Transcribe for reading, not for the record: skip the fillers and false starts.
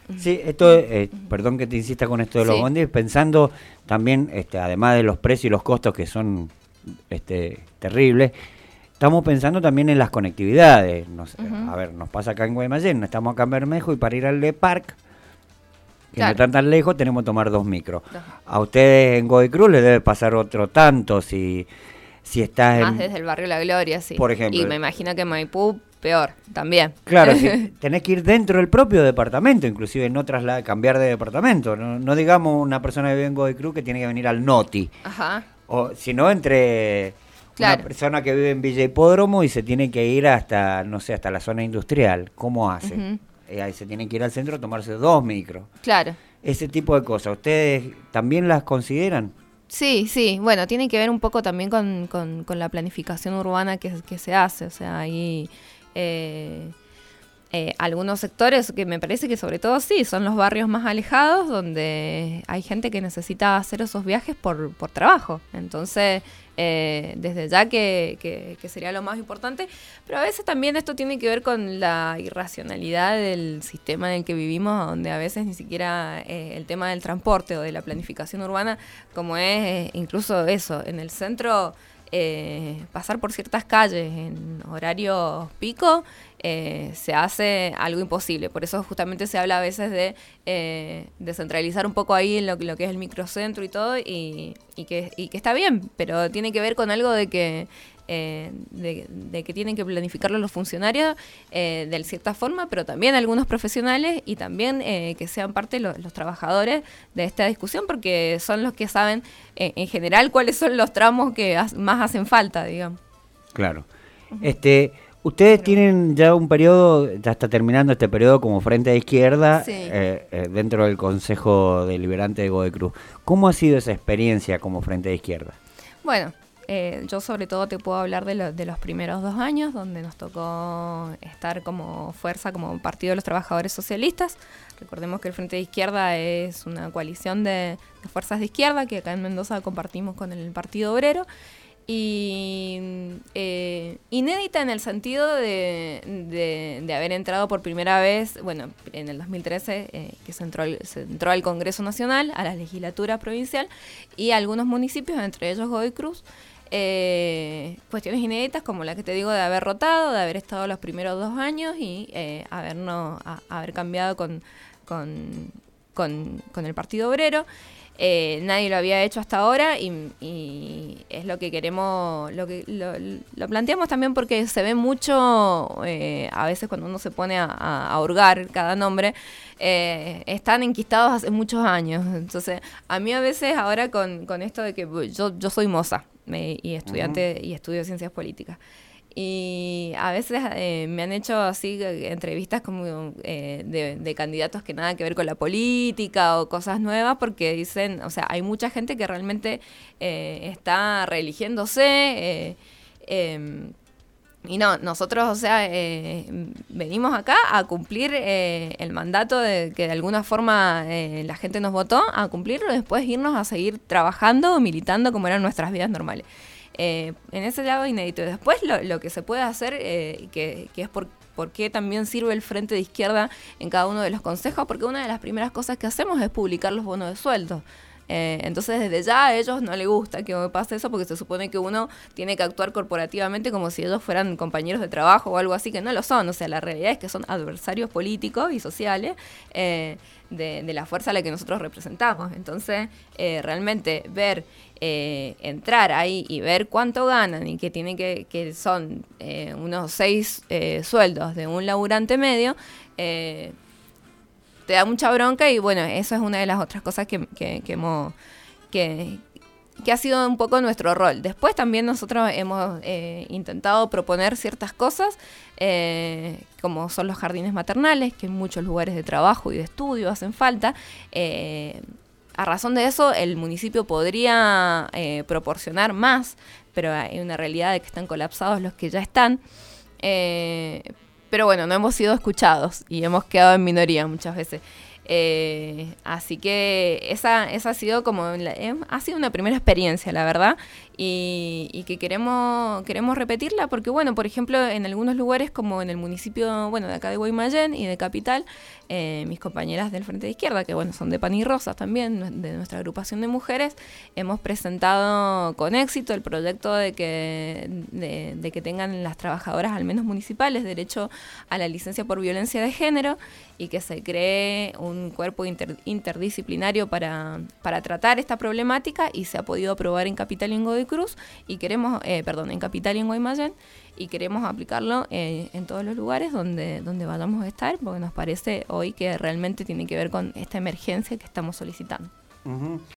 Sí, esto, perdón que te insista con esto de los bondis, pensando también, además de los precios y los costos que son terribles, estamos pensando también en las conectividades. A ver, nos pasa acá en Guaymallén, estamos acá en Bermejo y para ir al Le Parc, que no están tan lejos, tenemos que tomar 2 micros. A ustedes en Godoy Cruz les debe pasar otro tanto si estás más desde el barrio La Gloria, sí. Por ejemplo. Y me imagino que Maipú peor también. Claro, si tenés que ir dentro del propio departamento, inclusive no cambiar de departamento. No digamos una persona que vive en Godoy Cruz que tiene que venir al Noti. Ajá. O sino entre una persona que vive en Villa Hipódromo y se tiene que ir hasta la zona industrial. ¿Cómo hace? Ahí se tiene que ir al centro a tomarse 2 micros. Claro. Ese tipo de cosas, ¿ustedes también las consideran? Sí, bueno, tiene que ver un poco también con la planificación urbana que se hace, o sea, hay algunos sectores que me parece que sobre todo sí, son los barrios más alejados donde hay gente que necesita hacer esos viajes por trabajo, entonces desde ya que sería lo más importante, pero a veces también esto tiene que ver con la irracionalidad del sistema en el que vivimos, donde a veces ni siquiera el tema del transporte o de la planificación urbana, como es incluso eso, en el centro pasar por ciertas calles en horarios pico, se hace algo imposible. Por eso justamente se habla a veces de descentralizar un poco ahí en lo que es el microcentro y todo, y que está bien, pero tiene que ver con algo de que tienen que planificarlo los funcionarios de cierta forma, pero también algunos profesionales y también que sean parte los trabajadores de esta discusión, porque son los que saben en general cuáles son los tramos que más hacen falta, digamos. Claro. Ustedes tienen ya un periodo, ya está terminando este periodo como Frente de Izquierda dentro del Consejo Deliberante de Godoy Cruz. ¿Cómo ha sido esa experiencia como Frente de Izquierda? Bueno, yo sobre todo te puedo hablar de los primeros 2 años, donde nos tocó estar como fuerza, como Partido de los Trabajadores Socialistas. Recordemos que el Frente de Izquierda es una coalición de fuerzas de izquierda que acá en Mendoza compartimos con el Partido Obrero. Y inédita en el sentido de haber entrado por primera vez, bueno, en el 2013 que se entró al Congreso Nacional, a la legislatura provincial y a algunos municipios, entre ellos Godoy Cruz. Cuestiones inéditas como la que te digo de haber rotado, de haber estado los primeros 2 años y haber cambiado con el Partido Obrero. Nadie lo había hecho hasta ahora y es lo que queremos, lo planteamos también porque se ve mucho, a veces cuando uno se pone a hurgar cada nombre, están enquistados hace muchos años. Entonces, a mí a veces ahora con esto de que yo soy moza y estudiante y estudio ciencias políticas. Y a veces me han hecho así entrevistas como de candidatos que nada que ver con la política o cosas nuevas, porque dicen, o sea, hay mucha gente que realmente está reeligiéndose y no, nosotros, o sea, venimos acá a cumplir el mandato que de alguna forma la gente nos votó, a cumplirlo y después irnos a seguir trabajando o militando como eran nuestras vidas normales. En ese lado inédito. Después lo que se puede hacer, que es por qué también sirve el Frente de Izquierda en cada uno de los consejos, porque una de las primeras cosas que hacemos es publicar los bonos de sueldo. Entonces desde ya a ellos no les gusta que me pase eso porque se supone que uno tiene que actuar corporativamente como si ellos fueran compañeros de trabajo o algo así, que no lo son. O sea, la realidad es que son adversarios políticos y sociales de la fuerza a la que nosotros representamos. Entonces realmente ver entrar ahí y ver cuánto ganan y que tienen que son unos 6 sueldos de un laburante medio, te da mucha bronca y bueno, eso es una de las otras cosas que ha sido un poco nuestro rol. Después también nosotros hemos intentado proponer ciertas cosas, como son los jardines maternales, que en muchos lugares de trabajo y de estudio hacen falta. A razón de eso, el municipio podría proporcionar más, pero hay una realidad de que están colapsados los que ya están. Pero bueno, no hemos sido escuchados y hemos quedado en minoría muchas veces. Así que esa ha sido ha sido una primera experiencia, la verdad, y que queremos repetirla porque, bueno, por ejemplo, en algunos lugares como en el municipio, bueno, de acá de Guaymallén y de Capital, mis compañeras del Frente de Izquierda, que bueno, son de Pan y Rosas también, de nuestra agrupación de mujeres, hemos presentado con éxito el proyecto de que tengan las trabajadoras, al menos municipales, derecho a la licencia por violencia de género y que se cree un cuerpo interdisciplinario para tratar esta problemática, y se ha podido aprobar en Capital y en Godoy Cruz, y queremos, en Capital y en Guaymallén, y queremos aplicarlo en todos los lugares donde vayamos a estar, porque nos parece hoy que realmente tiene que ver con esta emergencia que estamos solicitando. Uh-huh.